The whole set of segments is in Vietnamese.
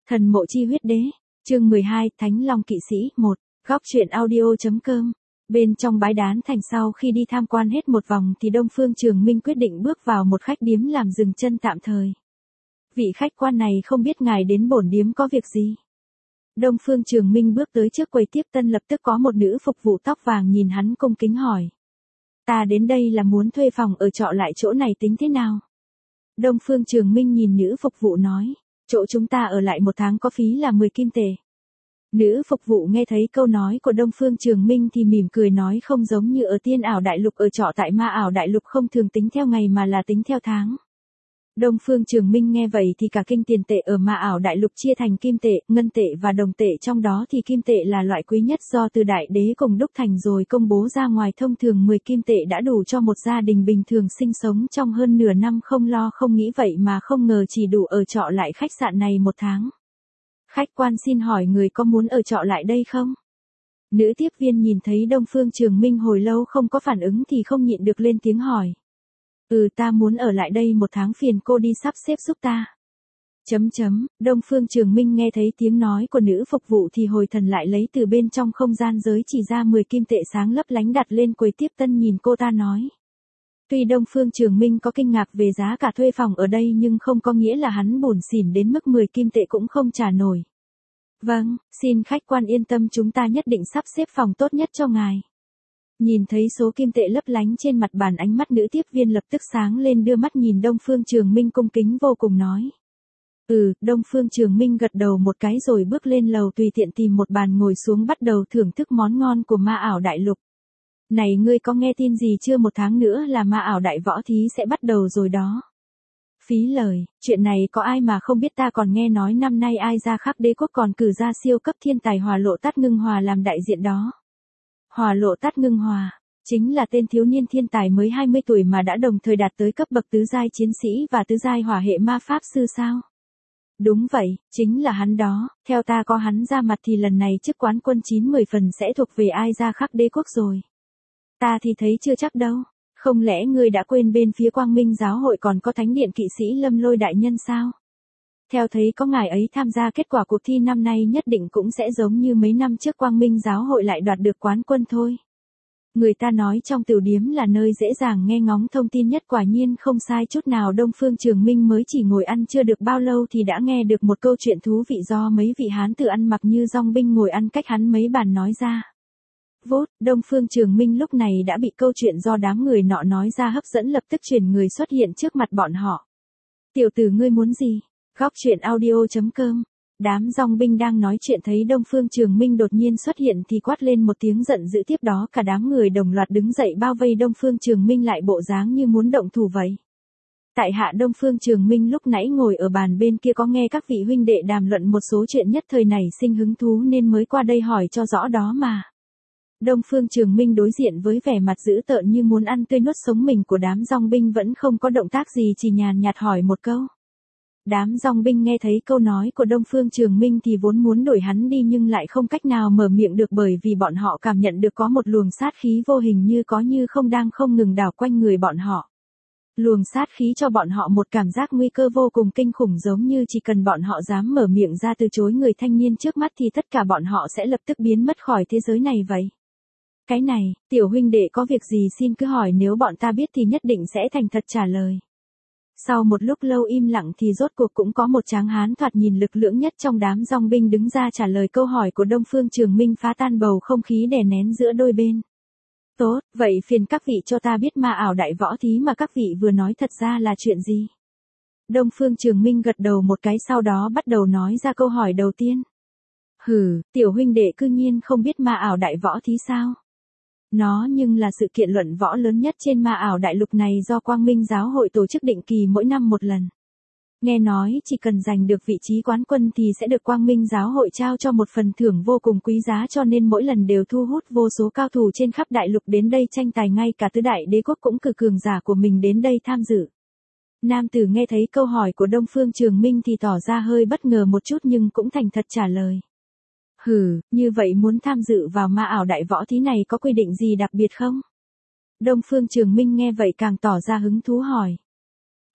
Thần mộ chi huyết đế, chương 12, Thánh Long kỵ sĩ, 1, góc truyện audio.com. Bên trong bái đán thành sau khi đi tham quan hết một vòng thì Đông Phương Trường Minh quyết định bước vào một khách điếm làm dừng chân tạm thời. Vị khách quan này không biết ngài đến bổn điếm có việc gì. Đông Phương Trường Minh bước tới trước quầy tiếp tân, lập tức có một nữ phục vụ tóc vàng nhìn hắn cung kính hỏi. Ta đến đây là muốn thuê phòng ở trọ lại, chỗ này tính thế nào? Đông Phương Trường Minh nhìn nữ phục vụ nói. Chỗ chúng ta ở lại 1 tháng có phí là 10 kim tệ. Nữ phục vụ nghe thấy câu nói của Đông Phương Trường Minh thì mỉm cười nói, không giống như ở Tiên Ảo Đại Lục, ở trọ tại Ma Ảo Đại Lục không thường tính theo ngày mà là tính theo tháng. Đông Phương Trường Minh nghe vậy thì cả kinh tiền tệ ở Ma Ảo Đại Lục chia thành kim tệ, ngân tệ và đồng tệ, trong đó thì kim tệ là loại quý nhất do từ Đại Đế cùng đúc thành rồi công bố ra ngoài. Thông thường 10 kim tệ đã đủ cho một gia đình bình thường sinh sống trong hơn nửa năm không lo không nghĩ, vậy mà không ngờ chỉ đủ ở trọ lại khách sạn này 1 tháng. Khách quan xin hỏi người có muốn ở trọ lại đây không? Nữ tiếp viên nhìn thấy Đông Phương Trường Minh hồi lâu không có phản ứng thì không nhịn được lên tiếng hỏi. Ta muốn ở lại đây 1 tháng, phiền cô đi sắp xếp giúp ta. Đông Phương Trường Minh nghe thấy tiếng nói của nữ phục vụ thì hồi thần lại, lấy từ bên trong không gian giới chỉ ra 10 kim tệ sáng lấp lánh đặt lên quầy tiếp tân, nhìn cô ta nói. Tuy Đông Phương Trường Minh có kinh ngạc về giá cả thuê phòng ở đây nhưng không có nghĩa là hắn bủn xỉn đến mức 10 kim tệ cũng không trả nổi. Vâng, xin khách quan yên tâm, chúng ta nhất định sắp xếp phòng tốt nhất cho ngài. Nhìn thấy số kim tệ lấp lánh trên mặt bàn, ánh mắt nữ tiếp viên lập tức sáng lên, đưa mắt nhìn Đông Phương Trường Minh cung kính vô cùng nói. Đông Phương Trường Minh gật đầu một cái rồi bước lên lầu, tùy tiện tìm một bàn ngồi xuống, bắt đầu thưởng thức món ngon của Ma Ảo Đại Lục. Này, ngươi có nghe tin gì chưa? 1 tháng nữa là Ma Ảo Đại Võ Thí sẽ bắt đầu rồi đó. Phí lời, chuyện này có ai mà không biết, ta còn nghe nói năm nay Ai Gia Khắc Đế Quốc còn cử ra siêu cấp thiên tài Hỏa Lộ Tát Ngưng Hòa làm đại diện đó. Hỏa Lộ Tát Ngưng Hòa, chính là tên thiếu niên thiên tài mới 20 tuổi mà đã đồng thời đạt tới cấp bậc tứ giai chiến sĩ và tứ giai hỏa hệ ma pháp sư sao? Đúng vậy, chính là hắn đó, theo ta có hắn ra mặt thì lần này chức quán quân 9-10 phần sẽ thuộc về Ai Gia Khắc Đế Quốc rồi. Ta thì thấy chưa chắc đâu, không lẽ ngươi đã quên bên phía Quang Minh Giáo hội còn có Thánh Điện Kỵ sĩ Lâm Lôi đại nhân sao? Theo thấy có ngài ấy tham gia, kết quả cuộc thi năm nay nhất định cũng sẽ giống như mấy năm trước, Quang Minh Giáo hội lại đoạt được quán quân thôi. Người ta nói trong tiểu điếm là nơi dễ dàng nghe ngóng thông tin nhất, quả nhiên không sai chút nào. Đông Phương Trường Minh mới chỉ ngồi ăn chưa được bao lâu thì đã nghe được một câu chuyện thú vị do mấy vị hán tử ăn mặc như dong binh ngồi ăn cách hắn mấy bàn nói ra. Đông Phương Trường Minh lúc này đã bị câu chuyện do đám người nọ nói ra hấp dẫn, lập tức chuyển người xuất hiện trước mặt bọn họ. Tiểu tử, ngươi muốn gì? Góc truyện audio.com. Đám dong binh đang nói chuyện thấy Đông Phương Trường Minh đột nhiên xuất hiện thì quát lên một tiếng giận dữ, tiếp đó cả đám người đồng loạt đứng dậy bao vây Đông Phương Trường Minh lại, bộ dáng như muốn động thủ vậy. Tại hạ Đông Phương Trường Minh lúc nãy ngồi ở bàn bên kia có nghe các vị huynh đệ đàm luận một số chuyện, nhất thời nảy sinh hứng thú nên mới qua đây hỏi cho rõ đó mà. Đông Phương Trường Minh đối diện với vẻ mặt dữ tợn như muốn ăn tươi nuốt sống mình của đám dong binh vẫn không có động tác gì, chỉ nhàn nhạt hỏi một câu. Đám dong binh nghe thấy câu nói của Đông Phương Trường Minh thì vốn muốn đuổi hắn đi nhưng lại không cách nào mở miệng được, bởi vì bọn họ cảm nhận được có một luồng sát khí vô hình như có như không đang không ngừng đảo quanh người bọn họ. Luồng sát khí cho bọn họ một cảm giác nguy cơ vô cùng kinh khủng, giống như chỉ cần bọn họ dám mở miệng ra từ chối người thanh niên trước mắt thì tất cả bọn họ sẽ lập tức biến mất khỏi thế giới này vậy. Cái này, tiểu huynh đệ có việc gì xin cứ hỏi, nếu bọn ta biết thì nhất định sẽ thành thật trả lời. Sau một lúc lâu im lặng thì rốt cuộc cũng có một tráng hán thoạt nhìn lực lưỡng nhất trong đám dong binh đứng ra trả lời câu hỏi của Đông Phương Trường Minh, phá tan bầu không khí đè nén giữa đôi bên. Tốt, vậy phiền các vị cho ta biết Ma Ảo Đại Võ Thí mà các vị vừa nói thật ra là chuyện gì? Đông Phương Trường Minh gật đầu một cái, sau đó bắt đầu nói ra câu hỏi đầu tiên. Tiểu huynh đệ cư nhiên không biết Ma Ảo Đại Võ Thí sao? Nó nhưng là sự kiện luận võ lớn nhất trên Ma Ảo Đại Lục này, do Quang Minh Giáo hội tổ chức định kỳ mỗi năm một lần. Nghe nói chỉ cần giành được vị trí quán quân thì sẽ được Quang Minh Giáo hội trao cho một phần thưởng vô cùng quý giá, cho nên mỗi lần đều thu hút vô số cao thủ trên khắp đại lục đến đây tranh tài, ngay cả tứ đại đế quốc cũng cử cường giả của mình đến đây tham dự. Nam tử nghe thấy câu hỏi của Đông Phương Trường Minh thì tỏ ra hơi bất ngờ một chút nhưng cũng thành thật trả lời. Như vậy muốn tham dự vào Ma Ảo Đại Võ Thí này có quy định gì đặc biệt không? Đông Phương Trường Minh nghe vậy càng tỏ ra hứng thú hỏi.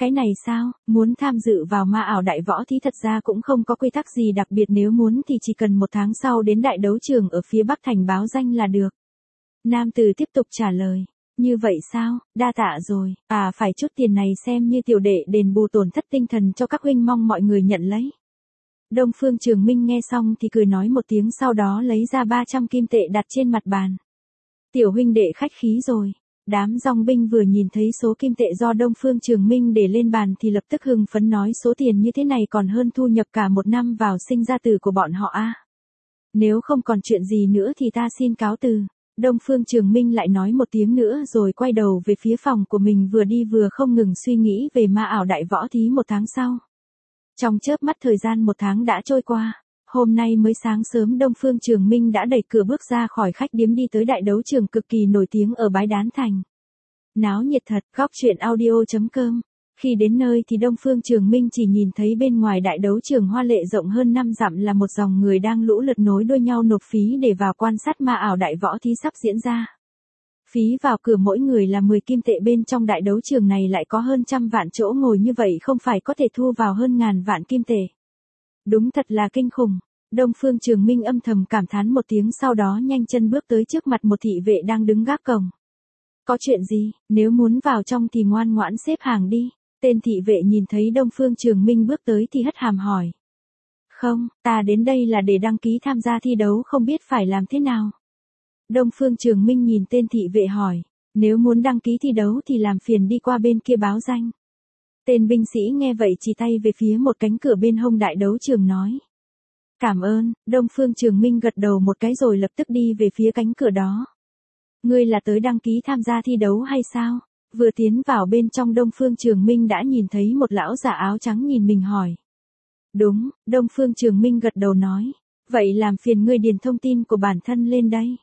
Cái này sao, muốn tham dự vào ma ảo đại võ thì thật ra cũng không có quy tắc gì đặc biệt, nếu muốn thì chỉ cần 1 tháng sau đến đại đấu trường ở phía Bắc thành báo danh là được. Nam tử tiếp tục trả lời. Như vậy sao, đa tạ rồi, phải chút tiền này xem như tiểu đệ đền bù tổn thất tinh thần cho các huynh, mong mọi người nhận lấy. Đông Phương Trường Minh nghe xong thì cười nói một tiếng, sau đó lấy ra 300 kim tệ đặt trên mặt bàn. Tiểu huynh đệ khách khí rồi. Đám dòng binh vừa nhìn thấy số kim tệ do Đông Phương Trường Minh để lên bàn thì lập tức hưng phấn nói số tiền như thế này còn hơn thu nhập cả 1 năm vào sinh ra tử của bọn họ a. Nếu không còn chuyện gì nữa thì ta xin cáo từ. Đông Phương Trường Minh lại nói một tiếng nữa rồi quay đầu về phía phòng của mình, vừa đi vừa không ngừng suy nghĩ về ma ảo đại võ thí 1 tháng sau. Trong chớp mắt thời gian 1 tháng đã trôi qua. Hôm nay mới sáng sớm Đông Phương Trường Minh đã đẩy cửa bước ra khỏi khách điếm đi tới đại đấu trường cực kỳ nổi tiếng ở Bái Đán Thành. Náo nhiệt thật, góc truyện audio.com. Khi đến nơi thì Đông Phương Trường Minh chỉ nhìn thấy bên ngoài đại đấu trường hoa lệ rộng hơn 5 dặm là một dòng người đang lũ lượt nối đuôi nhau nộp phí để vào quan sát ma ảo đại võ thí sắp diễn ra. Phí vào cửa mỗi người là 10 kim tệ, bên trong đại đấu trường này lại có hơn 100 vạn chỗ ngồi, như vậy không phải có thể thu vào hơn ngàn vạn kim tệ. Đúng thật là kinh khủng. Đông Phương Trường Minh âm thầm cảm thán một tiếng, sau đó nhanh chân bước tới trước mặt một thị vệ đang đứng gác cổng. Có chuyện gì, nếu muốn vào trong thì ngoan ngoãn xếp hàng đi. Tên thị vệ nhìn thấy Đông Phương Trường Minh bước tới thì hất hàm hỏi. Không, ta đến đây là để đăng ký tham gia thi đấu, không biết phải làm thế nào. Đông Phương Trường Minh nhìn tên thị vệ hỏi. Nếu muốn đăng ký thi đấu thì làm phiền đi qua bên kia báo danh. Tên binh sĩ nghe vậy chỉ tay về phía một cánh cửa bên hông đại đấu trường nói. Cảm ơn. Đông Phương Trường Minh gật đầu một cái rồi lập tức đi về phía cánh cửa đó. Ngươi là tới đăng ký tham gia thi đấu hay sao? Vừa tiến vào bên trong, Đông Phương Trường Minh đã nhìn thấy một lão giả áo trắng nhìn mình hỏi. Đúng, Đông Phương Trường Minh gật đầu nói. Vậy làm phiền ngươi điền thông tin của bản thân lên đây.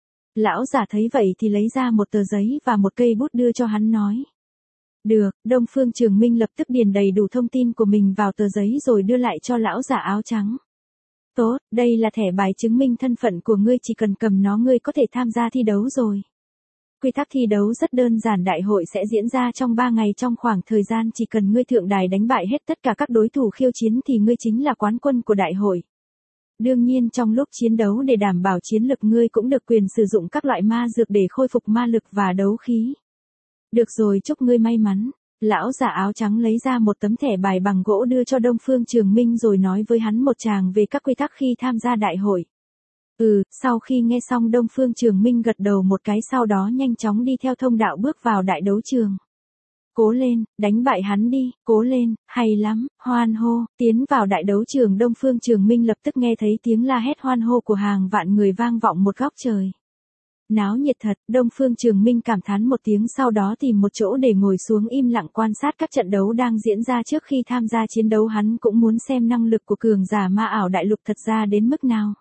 Lão giả thấy vậy thì lấy ra một tờ giấy và một cây bút đưa cho hắn nói. Được, Đông Phương Trường Minh lập tức điền đầy đủ thông tin của mình vào tờ giấy rồi đưa lại cho lão giả áo trắng. Tốt, đây là thẻ bài chứng minh thân phận của ngươi, chỉ cần cầm nó ngươi có thể tham gia thi đấu rồi. Quy tắc thi đấu rất đơn giản, đại hội sẽ diễn ra trong 3 ngày, trong khoảng thời gian chỉ cần ngươi thượng đài đánh bại hết tất cả các đối thủ khiêu chiến thì ngươi chính là quán quân của đại hội. Đương nhiên trong lúc chiến đấu để đảm bảo chiến lực, ngươi cũng được quyền sử dụng các loại ma dược để khôi phục ma lực và đấu khí. Được rồi, chúc ngươi may mắn. Lão giả áo trắng lấy ra một tấm thẻ bài bằng gỗ đưa cho Đông Phương Trường Minh rồi nói với hắn một tràng về các quy tắc khi tham gia đại hội. Sau khi nghe xong Đông Phương Trường Minh gật đầu một cái, sau đó nhanh chóng đi theo thông đạo bước vào đại đấu trường. Cố lên, đánh bại hắn đi, cố lên, hay lắm, hoan hô. Tiến vào đại đấu trường, Đông Phương Trường Minh lập tức nghe thấy tiếng la hét hoan hô của hàng vạn người vang vọng một góc trời. Náo nhiệt thật, Đông Phương Trường Minh cảm thán một tiếng, sau đó tìm một chỗ để ngồi xuống im lặng quan sát các trận đấu đang diễn ra. Trước khi tham gia chiến đấu hắn cũng muốn xem năng lực của cường giả ma ảo đại lục thật ra đến mức nào.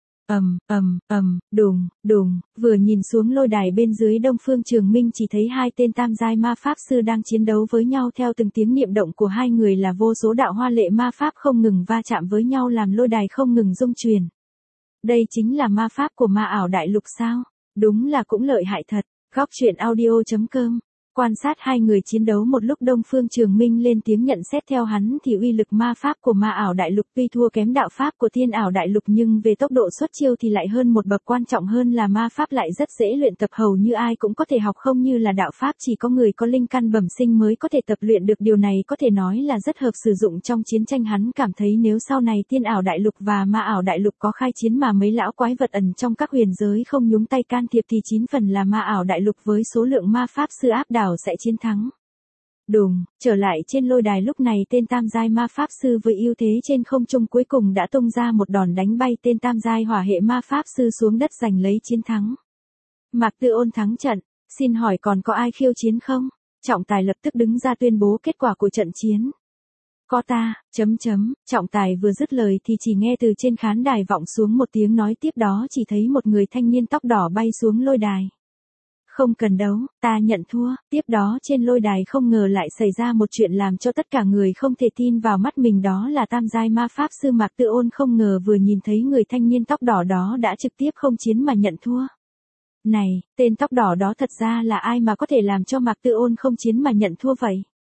Đùng, đùng, vừa nhìn xuống lôi đài bên dưới, Đông Phương Trường Minh chỉ thấy 2 tên tam giai ma pháp sư đang chiến đấu với nhau. Theo từng tiếng niệm động của 2 người là vô số đạo hoa lệ ma pháp không ngừng va chạm với nhau làm lôi đài không ngừng rung chuyển. Đây chính là ma pháp của ma ảo đại lục sao? Đúng là cũng lợi hại thật. Góc truyện audio.com. Quan sát 2 người chiến đấu một lúc, Đông Phương Trường Minh lên tiếng nhận xét. Theo hắn thì uy lực ma pháp của ma ảo đại lục tuy thua kém đạo pháp của thiên ảo đại lục, nhưng về tốc độ xuất chiêu thì lại hơn một bậc, quan trọng hơn là ma pháp lại rất dễ luyện tập, hầu như ai cũng có thể học, không như là đạo pháp chỉ có người có linh căn bẩm sinh mới có thể tập luyện được. Điều này có thể nói là rất hợp sử dụng trong chiến tranh. Hắn cảm thấy nếu sau này thiên ảo đại lục và ma ảo đại lục có khai chiến mà mấy lão quái vật ẩn trong các huyền giới không nhúng tay can thiệp thì 9 phần là ma ảo đại lục với số lượng ma pháp sư áp đảo sẽ chiến thắng. Đùng, trở lại trên lôi đài lúc này tên tam giai ma pháp sư với ưu thế trên không trung cuối cùng đã tung ra một đòn đánh bay tên tam giai hỏa hệ ma pháp sư xuống đất giành lấy chiến thắng. Mạc Tư Ôn thắng trận, xin hỏi còn có ai khiêu chiến không? Trọng tài lập tức đứng ra tuyên bố kết quả của trận chiến. Có ta, trọng tài vừa dứt lời thì chỉ nghe từ trên khán đài vọng xuống một tiếng nói, tiếp đó chỉ thấy một người thanh niên tóc đỏ bay xuống lôi đài. Không cần đấu, ta nhận thua. Tiếp đó trên lôi đài không ngờ lại xảy ra một chuyện làm cho tất cả người không thể tin vào mắt mình, đó là tam giai ma pháp sư Mạc Tư Ôn không ngờ vừa nhìn thấy người thanh niên tóc đỏ đó đã trực tiếp không chiến mà nhận thua. Này, tên tóc đỏ đó thật ra là ai mà có thể làm cho Mạc Tư Ôn không chiến mà nhận thua vậy?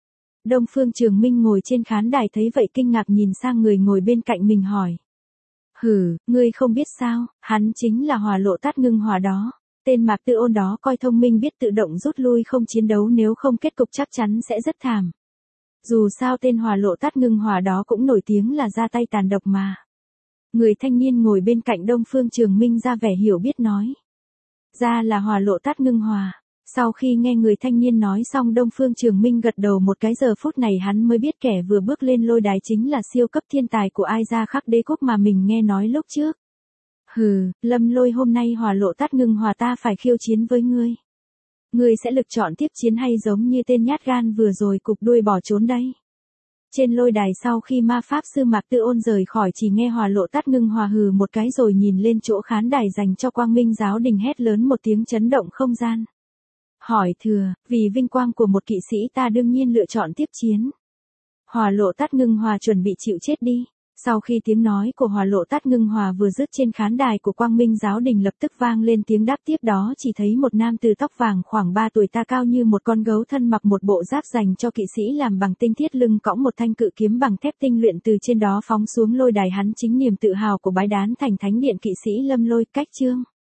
Đông Phương Trường Minh ngồi trên khán đài thấy vậy kinh ngạc nhìn sang người ngồi bên cạnh mình hỏi. Hử, ngươi không biết sao, hắn chính là Hỏa Lộ Tát Ngưng Hòa đó. Tên Mạc Tư Ôn đó coi thông minh biết tự động rút lui không chiến đấu, nếu không kết cục chắc chắn sẽ rất thảm. Dù sao tên Hỏa Lộ Tát Ngưng Hòa đó cũng nổi tiếng là ra tay tàn độc mà. Người thanh niên ngồi bên cạnh Đông Phương Trường Minh ra vẻ hiểu biết nói. Ra là Hỏa Lộ Tát Ngưng Hòa. Sau khi nghe người thanh niên nói xong, Đông Phương Trường Minh gật đầu một cái. Giờ phút này hắn mới biết kẻ vừa bước lên lôi đài chính là siêu cấp thiên tài của Ai Gia Khắc Đế Quốc mà mình nghe nói lúc trước. Hừ, Lâm Lôi, hôm nay Hỏa Lộ Tát Ngưng Hòa ta phải khiêu chiến với ngươi. Ngươi sẽ lựa chọn tiếp chiến hay giống như tên nhát gan vừa rồi cụp đuôi bỏ trốn đấy? Trên lôi đài sau khi ma pháp sư Mạc Tư Ôn rời khỏi, chỉ nghe Hỏa Lộ Tát Ngưng Hòa hừ một cái rồi nhìn lên chỗ khán đài dành cho Quang Minh Giáo Đình hét lớn một tiếng chấn động không gian. Hỏi thừa, vì vinh quang của một kỵ sĩ ta đương nhiên lựa chọn tiếp chiến. Hỏa Lộ Tát Ngưng Hòa chuẩn bị chịu chết đi. Sau khi tiếng nói của Hỏa Lộ Tát Ngưng Hòa vừa dứt, trên khán đài của Quang Minh Giáo Đình lập tức vang lên tiếng đáp tiếp đó. Chỉ thấy một nam từ tóc vàng khoảng 3 tuổi, ta cao như một con gấu, thân mặc một bộ giáp dành cho kỵ sĩ làm bằng tinh thiết, lưng cõng một thanh cự kiếm bằng thép tinh luyện, từ trên đó phóng xuống lôi đài. Hắn chính niềm tự hào của bái đán thành thánh điện kỵ sĩ Lâm Lôi. Cách chương